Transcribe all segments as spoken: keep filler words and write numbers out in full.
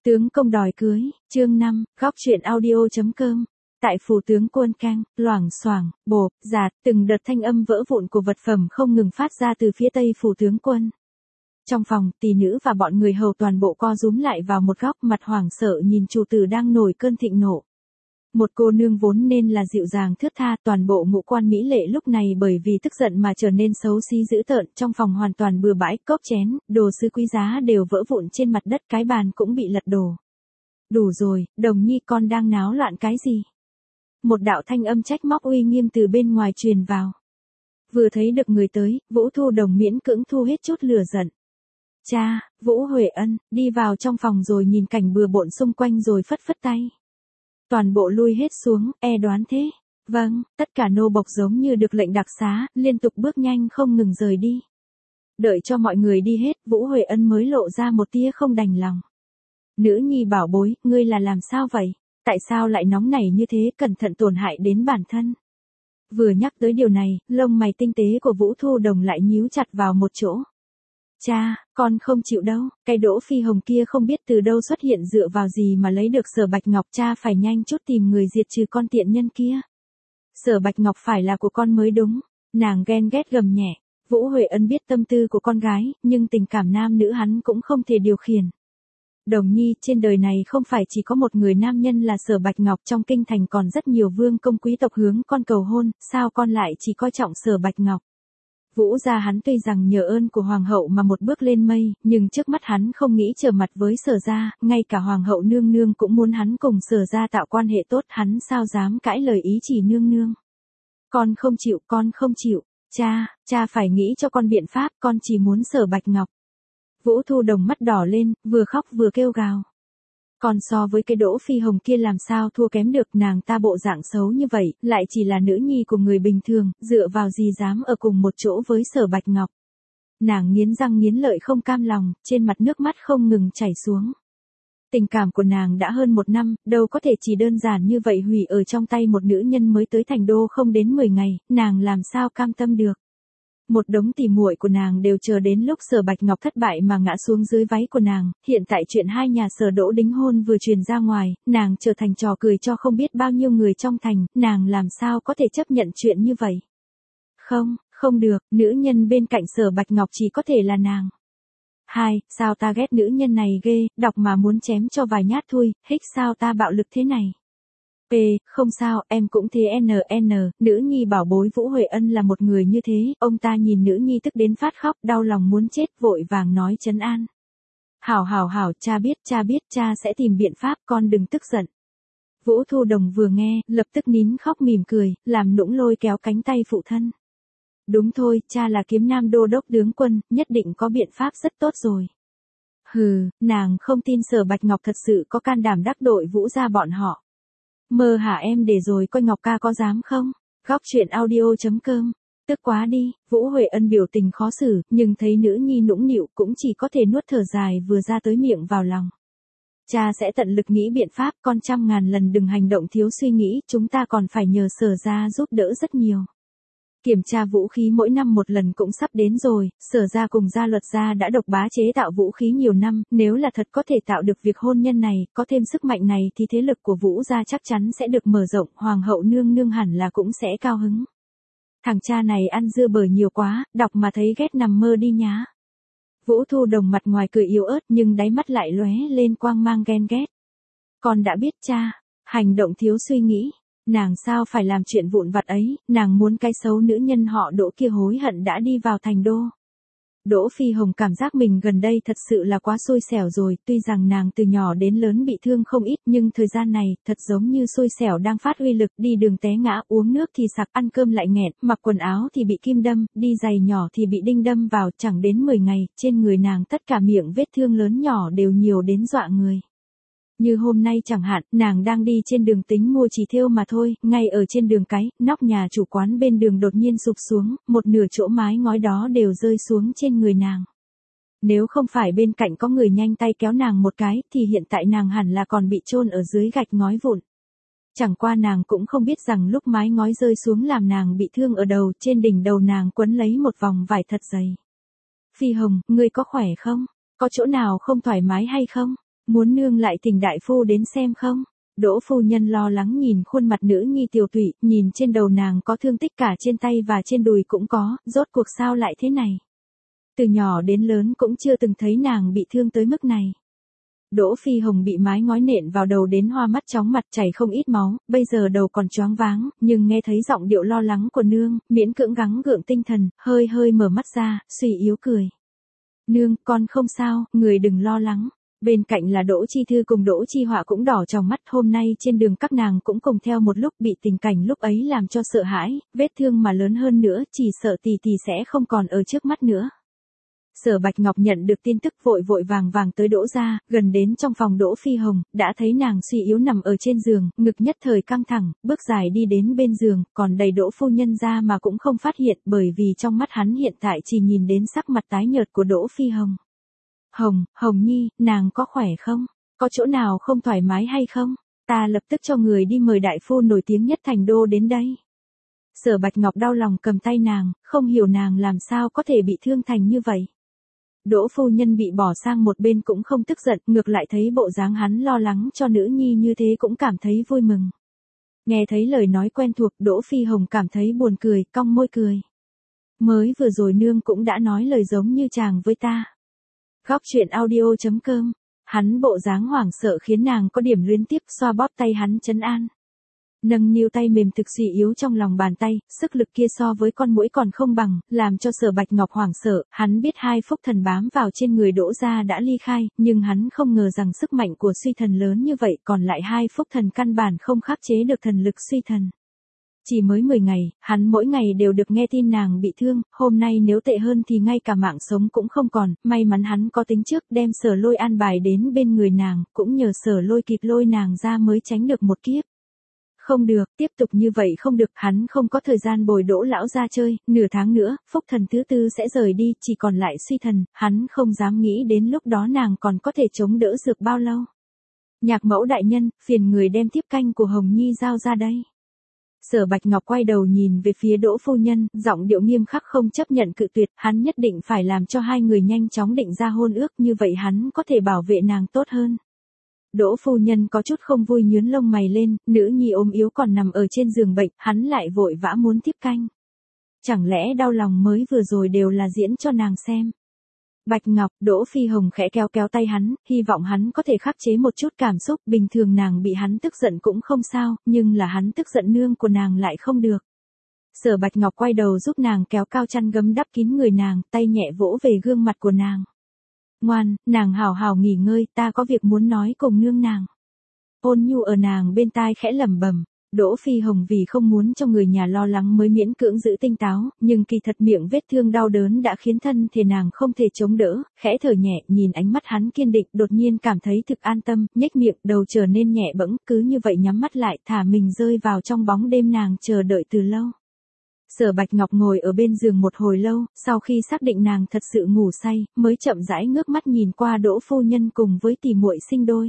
Tướng công đòi cưới, chương năm, góc truyện audio.com. Tại phủ tướng Quân Cang, loảng xoảng, bộp, giạt, từng đợt thanh âm vỡ vụn của vật phẩm không ngừng phát ra từ phía tây phủ tướng quân. Trong phòng, tỷ nữ và bọn người hầu toàn bộ co rúm lại vào một góc, mặt hoảng sợ nhìn chủ tử đang nổi cơn thịnh nộ. Một cô nương vốn nên là dịu dàng thướt tha, toàn bộ ngũ quan mỹ lệ lúc này bởi vì tức giận mà trở nên xấu xí dữ tợn, trong phòng hoàn toàn bừa bãi, cốc chén, đồ sứ quý giá đều vỡ vụn trên mặt đất, cái bàn cũng bị lật đổ. Đủ rồi, Đồng Nhi, con đang náo loạn cái gì? Một đạo thanh âm trách móc uy nghiêm từ bên ngoài truyền vào. Vừa thấy được người tới, Vũ Thu Đồng miễn cưỡng thu hết chút lửa giận. Cha, Vũ Huệ Ân, đi vào trong phòng rồi nhìn cảnh bừa bộn xung quanh rồi phất phất tay. Toàn bộ lui hết xuống, e đoán thế. Vâng, tất cả nô bộc giống như được lệnh đặc xá, liên tục bước nhanh không ngừng rời đi. Đợi cho mọi người đi hết, Vũ Huệ Ân mới lộ ra một tia không đành lòng. Nữ nhi bảo bối, ngươi là làm sao vậy? Tại sao lại nóng nảy như thế, cẩn thận tổn hại đến bản thân? Vừa nhắc tới điều này, lông mày tinh tế của Vũ Thu Đồng lại nhíu chặt vào một chỗ. Cha, con không chịu đâu, cái Đỗ Phi Hồng kia không biết từ đâu xuất hiện, dựa vào gì mà lấy được Sở Bạch Ngọc, cha phải nhanh chút tìm người diệt trừ con tiện nhân kia. Sở Bạch Ngọc phải là của con mới đúng, nàng ghen ghét gầm nhẹ. Vũ Huệ Ân biết tâm tư của con gái, nhưng tình cảm nam nữ hắn cũng không thể điều khiển. Đồng Nhi, trên đời này không phải chỉ có một người nam nhân là Sở Bạch Ngọc, trong kinh thành còn rất nhiều vương công quý tộc hướng con cầu hôn, sao con lại chỉ coi trọng Sở Bạch Ngọc? Vũ gia hắn tuy rằng nhờ ơn của hoàng hậu mà một bước lên mây, nhưng trước mắt hắn không nghĩ trở mặt với Sở gia, ngay cả hoàng hậu nương nương cũng muốn hắn cùng Sở gia tạo quan hệ tốt, hắn sao dám cãi lời ý chỉ nương nương. Con không chịu, con không chịu, cha, cha phải nghĩ cho con biện pháp, con chỉ muốn Sở Bạch Ngọc. Vũ Thu Đồng mắt đỏ lên, vừa khóc vừa kêu gào. Còn so với cái Đỗ Phi Hồng kia làm sao thua kém được, nàng ta bộ dạng xấu như vậy, lại chỉ là nữ nhi của người bình thường, dựa vào gì dám ở cùng một chỗ với Sở Bạch Ngọc. Nàng nghiến răng nghiến lợi không cam lòng, trên mặt nước mắt không ngừng chảy xuống. Tình cảm của nàng đã hơn một năm, đâu có thể chỉ đơn giản như vậy hủy ở trong tay một nữ nhân mới tới thành đô không đến mười ngày, nàng làm sao cam tâm được. Một đống tỉ muội của nàng đều chờ đến lúc Sở Bạch Ngọc thất bại mà ngã xuống dưới váy của nàng, hiện tại chuyện hai nhà Sở Đỗ đính hôn vừa truyền ra ngoài, nàng trở thành trò cười cho không biết bao nhiêu người trong thành, nàng làm sao có thể chấp nhận chuyện như vậy. Không, không được, nữ nhân bên cạnh Sở Bạch Ngọc chỉ có thể là nàng. Hai, sao ta ghét nữ nhân này ghê, đọc mà muốn chém cho vài nhát thôi, hích sao ta bạo lực thế này. P, không sao, em cũng thế en en, nữ nhi bảo bối Vũ Huệ Ân là một người như thế, ông ta nhìn nữ nhi tức đến phát khóc, đau lòng muốn chết, vội vàng nói trấn an. Hảo hảo hảo, cha biết, cha biết, cha sẽ tìm biện pháp, con đừng tức giận. Vũ Thu Đồng vừa nghe, lập tức nín khóc mỉm cười, làm nũng lôi kéo cánh tay phụ thân. Đúng thôi, cha là Kiếm Nam đô đốc tướng quân, nhất định có biện pháp rất tốt rồi. Hừ, nàng không tin Sở Bạch Ngọc thật sự có can đảm đắc tội Vũ gia bọn họ. Mơ hả em, để rồi coi Ngọc ca có dám không? Góc truyện audio.com. Tức quá đi, Vũ Huệ Ân biểu tình khó xử, nhưng thấy nữ nhi nũng nịu cũng chỉ có thể nuốt thở dài vừa ra tới miệng vào lòng. Cha sẽ tận lực nghĩ biện pháp, con trăm ngàn lần đừng hành động thiếu suy nghĩ, chúng ta còn phải nhờ Sở gia giúp đỡ rất nhiều. Kiểm tra vũ khí mỗi năm một lần cũng sắp đến rồi, Sở gia cùng gia luật gia đã độc bá chế tạo vũ khí nhiều năm, nếu là thật có thể tạo được việc hôn nhân này, có thêm sức mạnh này thì thế lực của Vũ gia chắc chắn sẽ được mở rộng, hoàng hậu nương nương hẳn là cũng sẽ cao hứng. Thằng cha này ăn dưa bời nhiều quá, đọc mà thấy ghét nằm mơ đi nhá. Vũ Thu Đồng mặt ngoài cười yếu ớt nhưng đáy mắt lại lóe lên quang mang ghen ghét. Con đã biết cha, hành động thiếu suy nghĩ. Nàng sao phải làm chuyện vụn vặt ấy, nàng muốn cái xấu nữ nhân họ Đỗ kia hối hận đã đi vào thành đô. Đỗ Phi Hồng cảm giác mình gần đây thật sự là quá xui xẻo rồi, tuy rằng nàng từ nhỏ đến lớn bị thương không ít nhưng thời gian này, thật giống như xui xẻo đang phát uy lực, đi đường té ngã, uống nước thì sặc, ăn cơm lại nghẹn, mặc quần áo thì bị kim đâm, đi giày nhỏ thì bị đinh đâm vào, chẳng đến mười ngày, trên người nàng tất cả miệng vết thương lớn nhỏ đều nhiều đến dọa người. Như hôm nay chẳng hạn, nàng đang đi trên đường tính mua chỉ thêu mà thôi, ngay ở trên đường cái, nóc nhà chủ quán bên đường đột nhiên sụp xuống, một nửa chỗ mái ngói đó đều rơi xuống trên người nàng. Nếu không phải bên cạnh có người nhanh tay kéo nàng một cái, thì hiện tại nàng hẳn là còn bị chôn ở dưới gạch ngói vụn. Chẳng qua nàng cũng không biết rằng lúc mái ngói rơi xuống làm nàng bị thương ở đầu, trên đỉnh đầu nàng quấn lấy một vòng vải thật dày. Phi Hồng, ngươi có khỏe không? Có chỗ nào không thoải mái hay không? Muốn nương lại thỉnh đại phu đến xem không? Đỗ phu nhân lo lắng nhìn khuôn mặt nữ nhi tiểu tụy, nhìn trên đầu nàng có thương tích cả trên tay và trên đùi cũng có, rốt cuộc sao lại thế này? Từ nhỏ đến lớn cũng chưa từng thấy nàng bị thương tới mức này. Đỗ Phi Hồng bị mái ngói nện vào đầu đến hoa mắt chóng mặt chảy không ít máu, bây giờ đầu còn choáng váng, nhưng nghe thấy giọng điệu lo lắng của nương, miễn cưỡng gắng gượng tinh thần, hơi hơi mở mắt ra, suy yếu cười. Nương, con không sao, người đừng lo lắng. Bên cạnh là Đỗ Chi Thư cùng Đỗ Chi Họa cũng đỏ trong mắt, hôm nay trên đường các nàng cũng cùng theo một lúc bị tình cảnh lúc ấy làm cho sợ hãi, vết thương mà lớn hơn nữa chỉ sợ tỷ tỷ sẽ không còn ở trước mắt nữa. Sở Bạch Ngọc nhận được tin tức vội vội vàng vàng tới Đỗ gia, gần đến trong phòng Đỗ Phi Hồng, đã thấy nàng suy yếu nằm ở trên giường, ngực nhất thời căng thẳng, bước dài đi đến bên giường, còn đầy Đỗ phu nhân ra mà cũng không phát hiện, bởi vì trong mắt hắn hiện tại chỉ nhìn đến sắc mặt tái nhợt của Đỗ Phi Hồng. Hồng, Hồng Nhi, nàng có khỏe không? Có chỗ nào không thoải mái hay không? Ta lập tức cho người đi mời đại phu nổi tiếng nhất thành đô đến đây. Sở Bạch Ngọc đau lòng cầm tay nàng, không hiểu nàng làm sao có thể bị thương thành như vậy. Đỗ phu nhân bị bỏ sang một bên cũng không tức giận, ngược lại thấy bộ dáng hắn lo lắng cho nữ nhi như thế cũng cảm thấy vui mừng. Nghe thấy lời nói quen thuộc, Đỗ Phi Hồng cảm thấy buồn cười, cong môi cười. Mới vừa rồi nương cũng đã nói lời giống như chàng với ta. Góc truyện audio chấm com, hắn bộ dáng hoảng sợ khiến nàng có điểm luyến tiếp, xoa bóp tay hắn trấn an. Nâng niu tay mềm thực suy yếu trong lòng bàn tay, sức lực kia so với con muỗi còn không bằng, làm cho Sở Bạch Ngọc hoảng sợ, hắn biết hai phúc thần bám vào trên người Đỗ gia đã ly khai, nhưng hắn không ngờ rằng sức mạnh của suy thần lớn như vậy, còn lại hai phúc thần căn bản không khắc chế được thần lực suy thần. Chỉ mới mười ngày, hắn mỗi ngày đều được nghe tin nàng bị thương, hôm nay nếu tệ hơn thì ngay cả mạng sống cũng không còn, may mắn hắn có tính trước đem Sở Lôi an bài đến bên người nàng, cũng nhờ Sở Lôi kịp lôi nàng ra mới tránh được một kiếp. Không được, tiếp tục như vậy không được, hắn không có thời gian bồi Đỗ lão ra chơi, nửa tháng nữa, phúc thần thứ tư sẽ rời đi, chỉ còn lại suy thần, hắn không dám nghĩ đến lúc đó nàng còn có thể chống đỡ được bao lâu. Nhạc mẫu đại nhân, phiền người đem tiếp canh của Hồng Nhi giao ra đây. Sở Bạch Ngọc quay đầu nhìn về phía Đỗ phu nhân, giọng điệu nghiêm khắc không chấp nhận cự tuyệt, hắn nhất định phải làm cho hai người nhanh chóng định ra hôn ước, như vậy hắn có thể bảo vệ nàng tốt hơn. Đỗ phu nhân có chút không vui nhướng lông mày lên, nữ nhi ốm yếu còn nằm ở trên giường bệnh, hắn lại vội vã muốn tiếp canh. Chẳng lẽ đau lòng mới vừa rồi đều là diễn cho nàng xem. Bạch Ngọc, Đỗ Phi Hồng khẽ kéo kéo tay hắn, hy vọng hắn có thể khắc chế một chút cảm xúc, bình thường nàng bị hắn tức giận cũng không sao, nhưng là hắn tức giận nương của nàng lại không được. Sở Bạch Ngọc quay đầu giúp nàng kéo cao chăn gấm đắp kín người nàng, tay nhẹ vỗ về gương mặt của nàng. Ngoan, nàng hào hào nghỉ ngơi, ta có việc muốn nói cùng nương nàng. Ôn nhu ở nàng bên tai khẽ lẩm bẩm. Đỗ Phi Hồng vì không muốn cho người nhà lo lắng mới miễn cưỡng giữ tinh táo, nhưng kỳ thật miệng vết thương đau đớn đã khiến thân thể nàng không thể chống đỡ, khẽ thở nhẹ, nhìn ánh mắt hắn kiên định, đột nhiên cảm thấy thực an tâm, nhếch miệng, đầu trở nên nhẹ bẫng, cứ như vậy nhắm mắt lại, thả mình rơi vào trong bóng đêm nàng chờ đợi từ lâu. Sở Bạch Ngọc ngồi ở bên giường một hồi lâu, sau khi xác định nàng thật sự ngủ say, mới chậm rãi ngước mắt nhìn qua Đỗ phu nhân cùng với tỷ muội sinh đôi.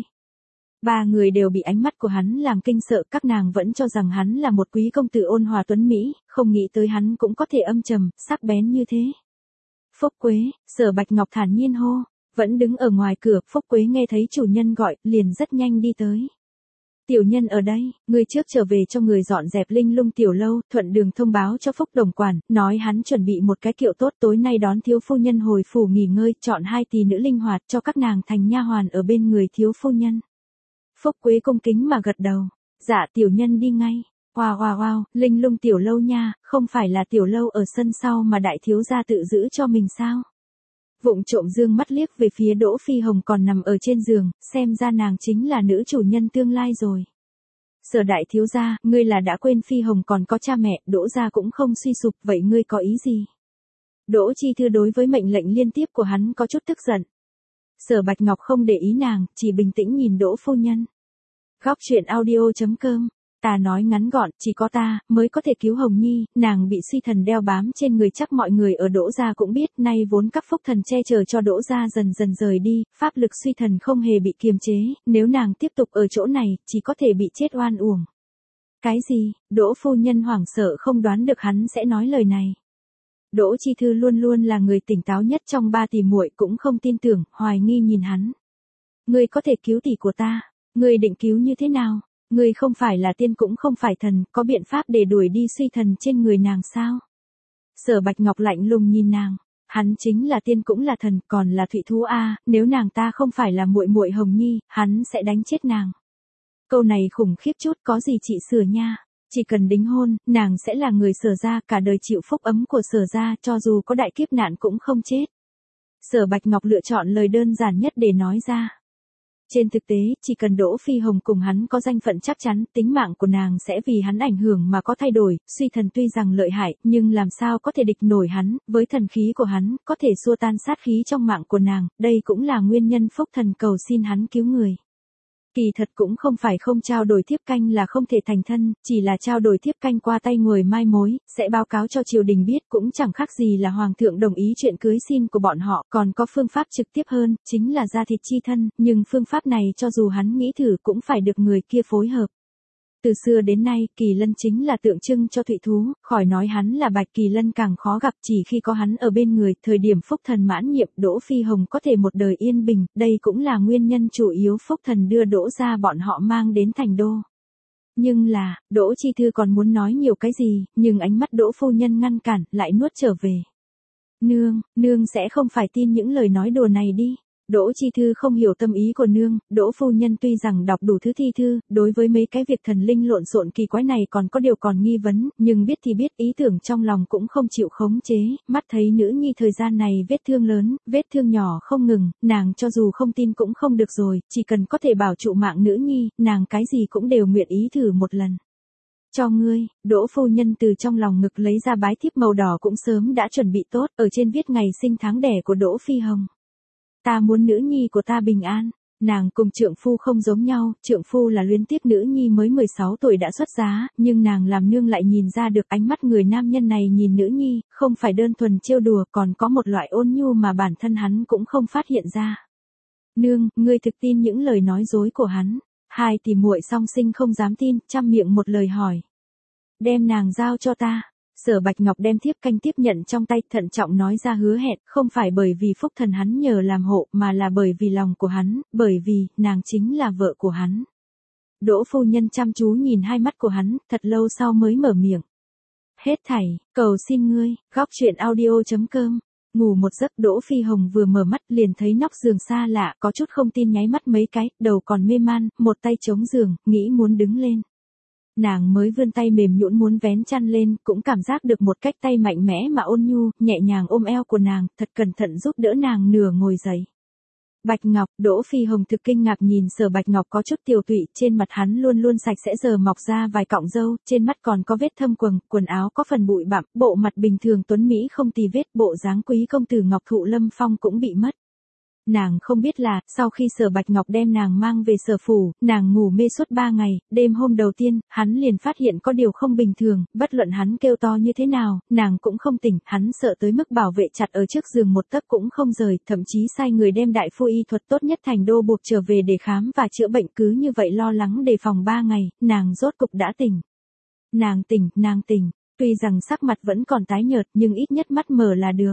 Ba người đều bị ánh mắt của hắn làm kinh sợ, các nàng vẫn cho rằng hắn là một quý công tử ôn hòa tuấn mỹ, không nghĩ tới hắn cũng có thể âm trầm, sắc bén như thế. Phúc Quế, Sở Bạch Ngọc thản nhiên hô, vẫn đứng ở ngoài cửa, Phúc Quế nghe thấy chủ nhân gọi, liền rất nhanh đi tới. Tiểu nhân ở đây, người trước trở về cho người dọn dẹp linh lung tiểu lâu, thuận đường thông báo cho Phúc Đồng quản, nói hắn chuẩn bị một cái kiệu tốt, tối nay đón thiếu phu nhân hồi phủ nghỉ ngơi, chọn hai tỷ nữ linh hoạt cho các nàng thành nha hoàn ở bên người thiếu phu nhân. Phúc Quế cung kính mà gật đầu, dạ tiểu nhân đi ngay. Wow wow wow, linh lung tiểu lâu nha, không phải là tiểu lâu ở sân sau mà đại thiếu gia tự giữ cho mình sao? Vụng trộm dương mắt liếc về phía Đỗ Phi Hồng còn nằm ở trên giường, xem ra nàng chính là nữ chủ nhân tương lai rồi. Sở đại thiếu gia, ngươi là đã quên Phi Hồng còn có cha mẹ, Đỗ gia cũng không suy sụp, vậy ngươi có ý gì? Đỗ Chi Thư đối với mệnh lệnh liên tiếp của hắn có chút tức giận. Sở Bạch Ngọc không để ý nàng, chỉ bình tĩnh nhìn Đỗ phu nhân. Góc truyện audio chấm com, ta nói ngắn gọn, chỉ có ta mới có thể cứu Hồng Nhi, nàng bị suy thần đeo bám trên người, chắc mọi người ở Đỗ gia cũng biết, nay vốn các phúc thần che chở cho Đỗ gia dần dần rời đi, pháp lực suy thần không hề bị kiềm chế, nếu nàng tiếp tục ở chỗ này, chỉ có thể bị chết oan uổng. Cái gì? Đỗ phu nhân hoảng sợ không đoán được hắn sẽ nói lời này. Đỗ Chi Thư luôn luôn là người tỉnh táo nhất trong ba tỷ muội, cũng không tin tưởng, hoài nghi nhìn hắn. Ngươi có thể cứu tỷ của ta, ngươi định cứu như thế nào? Ngươi không phải là tiên cũng không phải thần, có biện pháp để đuổi đi suy thần trên người nàng sao? Sở Bạch Ngọc lạnh lùng nhìn nàng, hắn chính là tiên cũng là thần, còn là thủy thú a, nếu nàng ta không phải là muội muội Hồng Nhi, hắn sẽ đánh chết nàng. Câu này khủng khiếp chút, có gì chị sửa nha, chỉ cần đính hôn, nàng sẽ là người Sở gia, cả đời chịu phúc ấm của Sở gia, cho dù có đại kiếp nạn cũng không chết. Sở Bạch Ngọc lựa chọn lời đơn giản nhất để nói ra. Trên thực tế, chỉ cần Đỗ Phi Hồng cùng hắn có danh phận chắc chắn, tính mạng của nàng sẽ vì hắn ảnh hưởng mà có thay đổi, suy thần tuy rằng lợi hại, nhưng làm sao có thể địch nổi hắn, với thần khí của hắn, có thể xua tan sát khí trong mạng của nàng, đây cũng là nguyên nhân phúc thần cầu xin hắn cứu người. Kỳ thật cũng không phải không trao đổi thiếp canh là không thể thành thân, chỉ là trao đổi thiếp canh qua tay người mai mối, sẽ báo cáo cho triều đình biết, cũng chẳng khác gì là hoàng thượng đồng ý chuyện cưới xin của bọn họ, còn có phương pháp trực tiếp hơn, chính là ra thịt chi thân, nhưng phương pháp này cho dù hắn nghĩ thử cũng phải được người kia phối hợp. Từ xưa đến nay, kỳ lân chính là tượng trưng cho thủy thú, khỏi nói hắn là bạch kỳ lân càng khó gặp, chỉ khi có hắn ở bên người, thời điểm phúc thần mãn nhiệm, Đỗ Phi Hồng có thể một đời yên bình, đây cũng là nguyên nhân chủ yếu phúc thần đưa Đỗ gia bọn họ mang đến thành đô. Nhưng là, Đỗ Chi Thư còn muốn nói nhiều cái gì, nhưng ánh mắt Đỗ phu nhân ngăn cản, lại nuốt trở về. Nương, nương sẽ không phải tin những lời nói đùa này đi. Đỗ Chi Thư không hiểu tâm ý của nương, Đỗ phu nhân tuy rằng đọc đủ thứ thi thư, đối với mấy cái việc thần linh lộn xộn kỳ quái này còn có điều còn nghi vấn, nhưng biết thì biết, ý tưởng trong lòng cũng không chịu khống chế, mắt thấy nữ nhi thời gian này vết thương lớn, vết thương nhỏ không ngừng, nàng cho dù không tin cũng không được rồi, chỉ cần có thể bảo trụ mạng nữ nhi, nàng cái gì cũng đều nguyện ý thử một lần. Cho ngươi, Đỗ phu nhân từ trong lòng ngực lấy ra bái thiếp màu đỏ cũng sớm đã chuẩn bị tốt, ở trên viết ngày sinh tháng đẻ của Đỗ Phi Hồng. Ta muốn nữ nhi của ta bình an, nàng cùng trượng phu không giống nhau, trượng phu là luyến tiếc nữ nhi mới mười sáu tuổi đã xuất giá, nhưng nàng làm nương lại nhìn ra được ánh mắt người nam nhân này nhìn nữ nhi, không phải đơn thuần trêu đùa, còn có một loại ôn nhu mà bản thân hắn cũng không phát hiện ra. Nương, ngươi thực tin những lời nói dối của hắn, hai tỷ muội song sinh không dám tin, trăm miệng một lời hỏi. Đem nàng giao cho ta. Sở Bạch Ngọc đem thiếp canh tiếp nhận trong tay, thận trọng nói ra hứa hẹn, không phải bởi vì phúc thần hắn nhờ làm hộ, mà là bởi vì lòng của hắn, bởi vì, nàng chính là vợ của hắn. Đỗ phu nhân chăm chú nhìn hai mắt của hắn, thật lâu sau mới mở miệng. Hết thảy, cầu xin ngươi, góc truyện audio chấm com. Ngủ một giấc, Đỗ Phi Hồng vừa mở mắt liền thấy nóc giường xa lạ, có chút không tin nháy mắt mấy cái, đầu còn mê man, một tay chống giường, nghĩ muốn đứng lên. Nàng mới vươn tay mềm nhũn muốn vén chăn lên, cũng cảm giác được một cách tay mạnh mẽ mà ôn nhu, nhẹ nhàng ôm eo của nàng, thật cẩn thận giúp đỡ nàng nửa ngồi dậy. Bạch Ngọc, Đỗ Phi Hồng thực kinh ngạc nhìn Sở Bạch Ngọc có chút tiều tụy, trên mặt hắn luôn luôn sạch sẽ giờ mọc ra vài cọng râu, trên mắt còn có vết thâm quầng, quần áo có phần bụi bặm, bộ mặt bình thường tuấn mỹ không tì vết, bộ dáng quý công tử Ngọc Thụ Lâm Phong cũng bị mất. Nàng không biết là, sau khi Sở Bạch Ngọc đem nàng mang về Sở phủ, nàng ngủ mê suốt ba ngày, đêm hôm đầu tiên, hắn liền phát hiện có điều không bình thường, bất luận hắn kêu to như thế nào, nàng cũng không tỉnh, hắn sợ tới mức bảo vệ chặt ở trước giường một tấc cũng không rời, thậm chí sai người đem đại phu y thuật tốt nhất thành đô buộc trở về để khám và chữa bệnh, cứ như vậy lo lắng đề phòng ba ngày, nàng rốt cục đã tỉnh. Nàng tỉnh, nàng tỉnh, tuy rằng sắc mặt vẫn còn tái nhợt nhưng ít nhất mắt mở là được.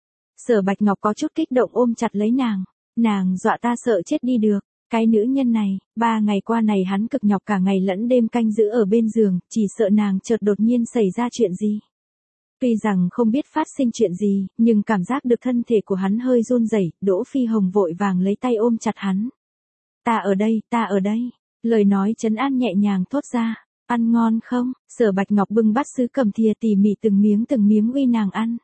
Sở Bạch Ngọc có chút kích động ôm chặt lấy nàng, nàng dọa ta sợ chết đi được, cái nữ nhân này, ba ngày qua này hắn cực nhọc cả ngày lẫn đêm canh giữ ở bên giường, chỉ sợ nàng chợt đột nhiên xảy ra chuyện gì. Tuy rằng không biết phát sinh chuyện gì, nhưng cảm giác được thân thể của hắn hơi run rẩy, Đỗ Phi Hồng vội vàng lấy tay ôm chặt hắn. Ta ở đây, ta ở đây, lời nói trấn an nhẹ nhàng thốt ra, ăn ngon không? Sở Bạch Ngọc bưng bát sứ cầm thìa tỉ mỉ từng miếng từng miếng uy nàng ăn.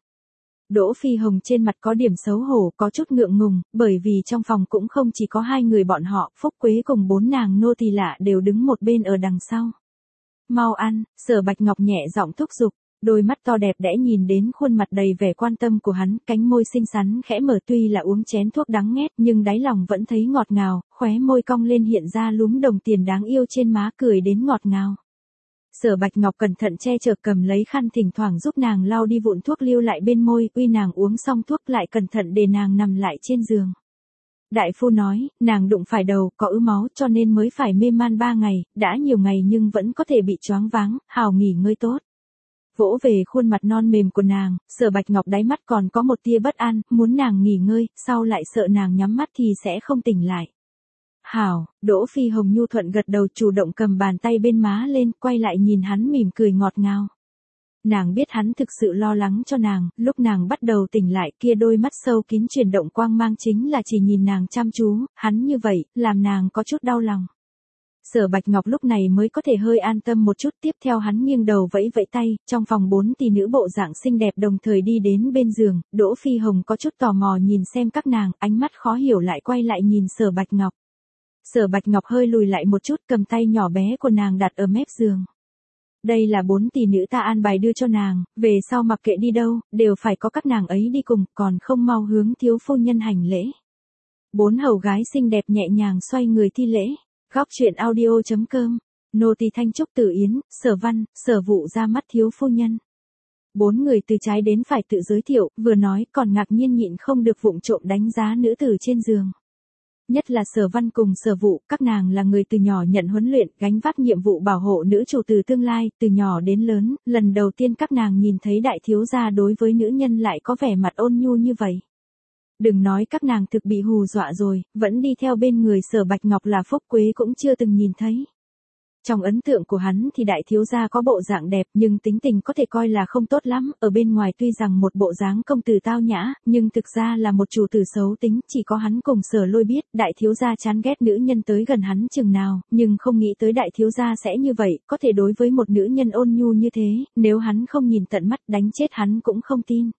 Đỗ Phi Hồng trên mặt có điểm xấu hổ, có chút ngượng ngùng, bởi vì trong phòng cũng không chỉ có hai người bọn họ, Phúc Quế cùng bốn nàng nô tỳ lạ đều đứng một bên ở đằng sau. Mau ăn, Sở Bạch Ngọc nhẹ giọng thúc giục, đôi mắt to đẹp đẽ nhìn đến khuôn mặt đầy vẻ quan tâm của hắn, cánh môi xinh xắn khẽ mở, tuy là uống chén thuốc đắng nghét, nhưng đáy lòng vẫn thấy ngọt ngào, khóe môi cong lên hiện ra lúm đồng tiền đáng yêu trên má, cười đến ngọt ngào. Sở Bạch Ngọc cẩn thận che chở cầm lấy khăn thỉnh thoảng giúp nàng lau đi vụn thuốc lưu lại bên môi, uy nàng uống xong thuốc lại cẩn thận để nàng nằm lại trên giường. Đại phu nói, nàng đụng phải đầu, có ứ máu cho nên mới phải mê man ba ngày, đã nhiều ngày nhưng vẫn có thể bị choáng váng, hào nghỉ ngơi tốt. Vỗ về khuôn mặt non mềm của nàng, Sở Bạch Ngọc đáy mắt còn có một tia bất an, muốn nàng nghỉ ngơi, sau lại sợ nàng nhắm mắt thì sẽ không tỉnh lại. Hảo, Đỗ Phi Hồng nhu thuận gật đầu, chủ động cầm bàn tay bên má lên, quay lại nhìn hắn mỉm cười ngọt ngào. Nàng biết hắn thực sự lo lắng cho nàng, lúc nàng bắt đầu tỉnh lại kia đôi mắt sâu kín chuyển động quang mang chính là chỉ nhìn nàng chăm chú, hắn như vậy, làm nàng có chút đau lòng. Sở Bạch Ngọc lúc này mới có thể hơi an tâm một chút, tiếp theo hắn nghiêng đầu vẫy vẫy tay, trong phòng bốn tỷ nữ bộ dạng xinh đẹp đồng thời đi đến bên giường, Đỗ Phi Hồng có chút tò mò nhìn xem các nàng, ánh mắt khó hiểu lại quay lại nhìn Sở Bạch Ngọc. Sở Bạch Ngọc hơi lùi lại một chút, cầm tay nhỏ bé của nàng đặt ở mép giường. Đây là bốn tỷ nữ ta an bài đưa cho nàng, về sau mặc kệ đi đâu, đều phải có các nàng ấy đi cùng, còn không mau hướng thiếu phu nhân hành lễ. Bốn hầu gái xinh đẹp nhẹ nhàng xoay người thi lễ. Góc truyện audio chấm com, nô tỳ Thanh Trúc Tử Yến, Sở Văn, Sở Vụ ra mắt thiếu phu nhân. Bốn người từ trái đến phải tự giới thiệu, vừa nói còn ngạc nhiên nhịn không được vụng trộm đánh giá nữ tử trên giường. Nhất là Sở Văn cùng Sở Vụ, các nàng là người từ nhỏ nhận huấn luyện, gánh vác nhiệm vụ bảo hộ nữ chủ từ tương lai, từ nhỏ đến lớn, lần đầu tiên các nàng nhìn thấy đại thiếu gia đối với nữ nhân lại có vẻ mặt ôn nhu như vậy. Đừng nói các nàng thực bị hù dọa rồi, vẫn đi theo bên người Sở Bạch Ngọc là Phúc Quế cũng chưa từng nhìn thấy. Trong ấn tượng của hắn thì đại thiếu gia có bộ dạng đẹp nhưng tính tình có thể coi là không tốt lắm, ở bên ngoài tuy rằng một bộ dáng công tử tao nhã, nhưng thực ra là một chủ tử xấu tính, chỉ có hắn cùng Sở Lôi biết, đại thiếu gia chán ghét nữ nhân tới gần hắn chừng nào, nhưng không nghĩ tới đại thiếu gia sẽ như vậy, có thể đối với một nữ nhân ôn nhu như thế, nếu hắn không nhìn tận mắt đánh chết hắn cũng không tin.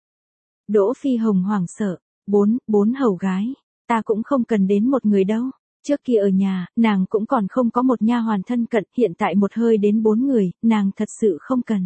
Đỗ Phi Hồng hoảng sợ. Bốn, bốn hầu gái, ta cũng không cần đến một người đâu. Trước kia ở nhà, nàng cũng còn không có một nha hoàn thân cận, hiện tại một hơi đến bốn người, nàng thật sự không cần.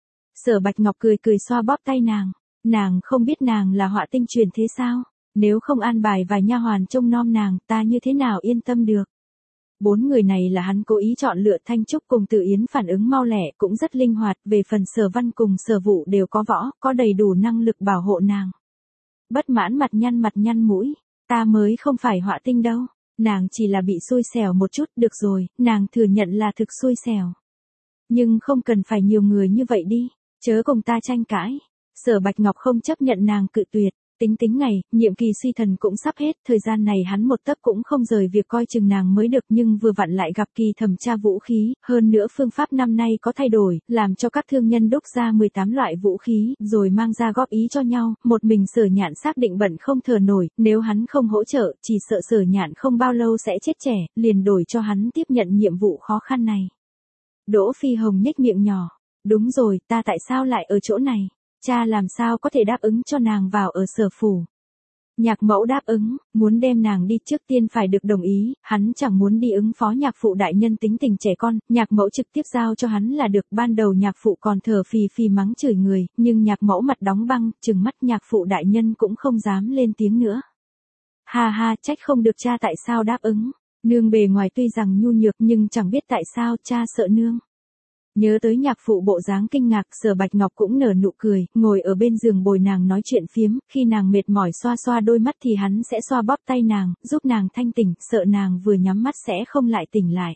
Sở Bạch Ngọc cười cười xoa bóp tay nàng, nàng không biết nàng là họa tinh truyền thế sao, nếu không an bài vài nha hoàn trông nom nàng, ta như thế nào yên tâm được. Bốn người này là hắn cố ý chọn lựa. Thanh Trúc cùng Tử Yến phản ứng mau lẹ, cũng rất linh hoạt, về phần Sở Văn cùng Sở Vụ đều có võ, có đầy đủ năng lực bảo hộ nàng. Bất mãn mặt nhăn mặt nhăn mũi, ta mới không phải họa tinh đâu, nàng chỉ là bị xui xẻo một chút, được rồi, nàng thừa nhận là thực xui xẻo. Nhưng không cần phải nhiều người như vậy đi, chớ cùng ta tranh cãi. Sở Bạch Ngọc không chấp nhận nàng cự tuyệt, tính tính ngày, nhiệm kỳ suy thần cũng sắp hết, thời gian này hắn một tấc cũng không rời việc coi chừng nàng mới được, nhưng vừa vặn lại gặp kỳ thẩm tra vũ khí, hơn nữa phương pháp năm nay có thay đổi, làm cho các thương nhân đúc ra mười tám loại vũ khí, rồi mang ra góp ý cho nhau, một mình Sở Nhạn xác định bận không thở nổi, nếu hắn không hỗ trợ, chỉ sợ Sở Nhạn không bao lâu sẽ chết trẻ, liền đổi cho hắn tiếp nhận nhiệm vụ khó khăn này. Đỗ Phi Hồng nhếch miệng nhỏ, đúng rồi, ta tại sao lại ở chỗ này? Cha làm sao có thể đáp ứng cho nàng vào ở Sở phủ. Nhạc mẫu đáp ứng, muốn đem nàng đi trước tiên phải được đồng ý, hắn chẳng muốn đi ứng phó nhạc phụ đại nhân tính tình trẻ con, nhạc mẫu trực tiếp giao cho hắn là được. Ban đầu nhạc phụ còn thở phì phì mắng chửi người, nhưng nhạc mẫu mặt đóng băng, trừng mắt nhạc phụ đại nhân cũng không dám lên tiếng nữa. Ha ha, trách không được cha tại sao đáp ứng, nương bề ngoài tuy rằng nhu nhược nhưng chẳng biết tại sao cha sợ nương. Nhớ tới nhạc phụ bộ dáng kinh ngạc, Sở Bạch Ngọc cũng nở nụ cười, ngồi ở bên giường bồi nàng nói chuyện phiếm, khi nàng mệt mỏi xoa xoa đôi mắt thì hắn sẽ xoa bóp tay nàng, giúp nàng thanh tỉnh, sợ nàng vừa nhắm mắt sẽ không lại tỉnh lại.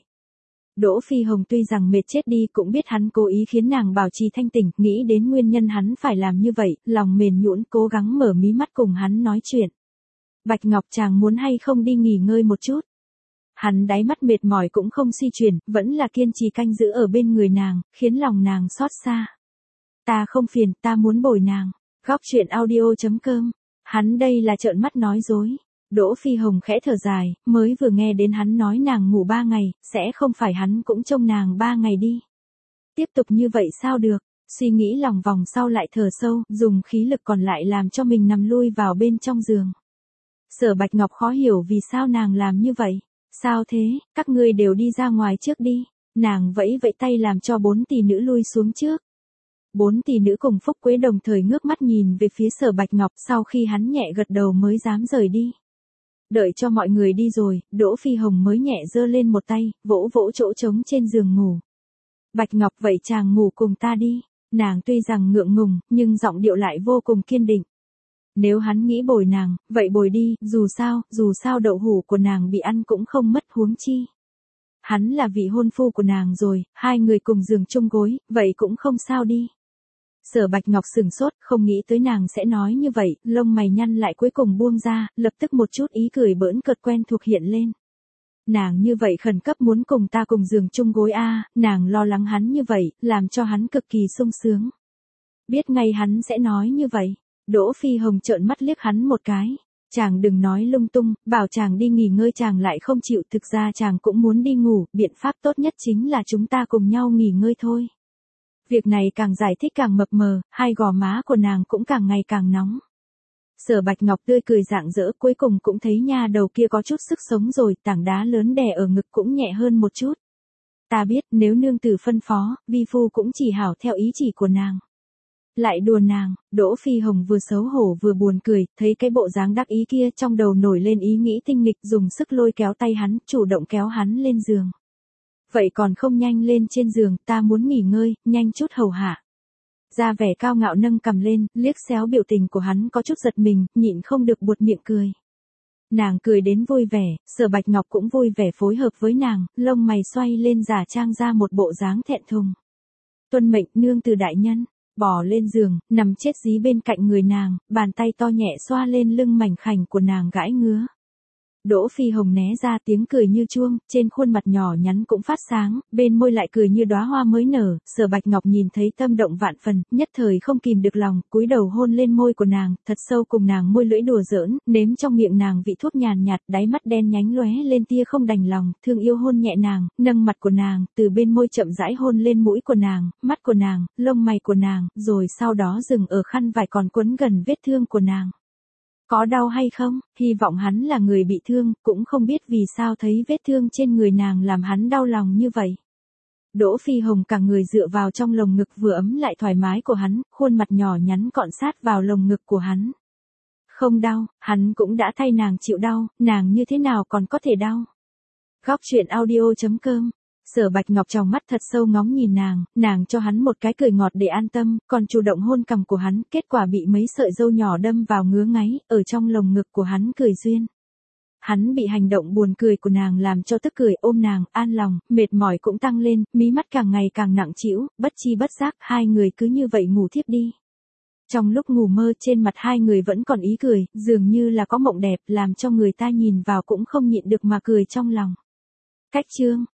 Đỗ Phi Hồng tuy rằng mệt chết đi cũng biết hắn cố ý khiến nàng bảo trì thanh tỉnh, nghĩ đến nguyên nhân hắn phải làm như vậy, lòng mềm nhũn cố gắng mở mí mắt cùng hắn nói chuyện. Bạch Ngọc chàng muốn hay không đi nghỉ ngơi một chút? Hắn đáy mắt mệt mỏi cũng không suy chuyển, vẫn là kiên trì canh giữ ở bên người nàng, khiến lòng nàng xót xa. Ta không phiền, ta muốn bồi nàng. Góc truyện audio chấm com. Hắn đây là trợn mắt nói dối. Đỗ Phi Hồng khẽ thở dài, mới vừa nghe đến hắn nói nàng ngủ ba ngày, sẽ không phải hắn cũng trông nàng ba ngày đi. Tiếp tục như vậy sao được, suy nghĩ lòng vòng sau lại thở sâu, dùng khí lực còn lại làm cho mình nằm lui vào bên trong giường. Sở Bạch Ngọc khó hiểu vì sao nàng làm như vậy. Sao thế, các ngươi đều đi ra ngoài trước đi. Nàng vẫy vẫy tay làm cho bốn tỷ nữ lui xuống trước. Bốn tỷ nữ cùng Phúc Quế đồng thời ngước mắt nhìn về phía Sở Bạch Ngọc, sau khi hắn nhẹ gật đầu mới dám rời đi. Đợi cho mọi người đi rồi, Đỗ Phi Hồng mới nhẹ giơ lên một tay, vỗ vỗ chỗ trống trên giường ngủ. Bạch Ngọc, vậy chàng ngủ cùng ta đi. Nàng tuy rằng ngượng ngùng, nhưng giọng điệu lại vô cùng kiên định. Nếu hắn nghĩ bồi nàng, vậy bồi đi, dù sao, dù sao đậu hũ của nàng bị ăn cũng không mất huống chi. Hắn là vị hôn phu của nàng rồi, hai người cùng giường chung gối, vậy cũng không sao đi. Sở Bạch Ngọc sừng sốt, không nghĩ tới nàng sẽ nói như vậy, lông mày nhăn lại cuối cùng buông ra, lập tức một chút ý cười bỡn cợt quen thuộc hiện lên. Nàng như vậy khẩn cấp muốn cùng ta cùng giường chung gối a, nàng lo lắng hắn như vậy, làm cho hắn cực kỳ sung sướng. Biết ngay hắn sẽ nói như vậy, Đỗ Phi Hồng trợn mắt liếc hắn một cái. Chàng đừng nói lung tung, bảo chàng đi nghỉ ngơi chàng lại không chịu, thực ra chàng cũng muốn đi ngủ, biện pháp tốt nhất chính là chúng ta cùng nhau nghỉ ngơi thôi. Việc này càng giải thích càng mập mờ, hai gò má của nàng cũng càng ngày càng nóng. Sở Bạch Ngọc tươi cười rạng rỡ, cuối cùng cũng thấy nha đầu kia có chút sức sống rồi, tảng đá lớn đè ở ngực cũng nhẹ hơn một chút. Ta biết, nếu nương tử phân phó, vi phu cũng chỉ hảo theo ý chỉ của nàng. Lại đùa nàng, Đỗ Phi Hồng vừa xấu hổ vừa buồn cười, thấy cái bộ dáng đắc ý kia trong đầu nổi lên ý nghĩ tinh nghịch, dùng sức lôi kéo tay hắn, chủ động kéo hắn lên giường. Vậy còn không nhanh lên trên giường, ta muốn nghỉ ngơi, nhanh chút hầu hạ. Ra vẻ cao ngạo nâng cằm lên, liếc xéo biểu tình của hắn có chút giật mình, nhịn không được buột miệng cười. Nàng cười đến vui vẻ, Sở Bạch Ngọc cũng vui vẻ phối hợp với nàng, lông mày xoay lên giả trang ra một bộ dáng thẹn thùng. Tuân mệnh nương từ đại nhân, bò lên giường, nằm chết dí bên cạnh người nàng, bàn tay to nhẹ xoa lên lưng mảnh khảnh của nàng gãi ngứa. Đỗ Phi Hồng né ra tiếng cười như chuông, trên khuôn mặt nhỏ nhắn cũng phát sáng, bên môi lại cười như đóa hoa mới nở, Sở Bạch Ngọc nhìn thấy tâm động vạn phần, nhất thời không kìm được lòng, cúi đầu hôn lên môi của nàng, thật sâu cùng nàng môi lưỡi đùa giỡn, nếm trong miệng nàng vị thuốc nhàn nhạt, đáy mắt đen nhánh lóe lên tia không đành lòng, thương yêu hôn nhẹ nàng, nâng mặt của nàng, từ bên môi chậm rãi hôn lên mũi của nàng, mắt của nàng, lông mày của nàng, rồi sau đó dừng ở khăn vải còn quấn gần vết thương của nàng. Có đau hay không, hy vọng hắn là người bị thương, cũng không biết vì sao thấy vết thương trên người nàng làm hắn đau lòng như vậy. Đỗ Phi Hồng cả người dựa vào trong lồng ngực vừa ấm lại thoải mái của hắn, khuôn mặt nhỏ nhắn cọn sát vào lồng ngực của hắn. Không đau, hắn cũng đã thay nàng chịu đau, nàng như thế nào còn có thể đau. Góc truyện audio chấm com. Sở Bạch Ngọc trong mắt thật sâu ngóng nhìn nàng, nàng cho hắn một cái cười ngọt để an tâm, còn chủ động hôn cằm của hắn, kết quả bị mấy sợi râu nhỏ đâm vào ngứa ngáy, ở trong lồng ngực của hắn cười duyên. Hắn bị hành động buồn cười của nàng làm cho tức cười, ôm nàng, an lòng, mệt mỏi cũng tăng lên, mí mắt càng ngày càng nặng trĩu, bất chi bất giác, hai người cứ như vậy ngủ thiếp đi. Trong lúc ngủ mơ trên mặt hai người vẫn còn ý cười, dường như là có mộng đẹp, làm cho người ta nhìn vào cũng không nhịn được mà cười trong lòng. Cách chương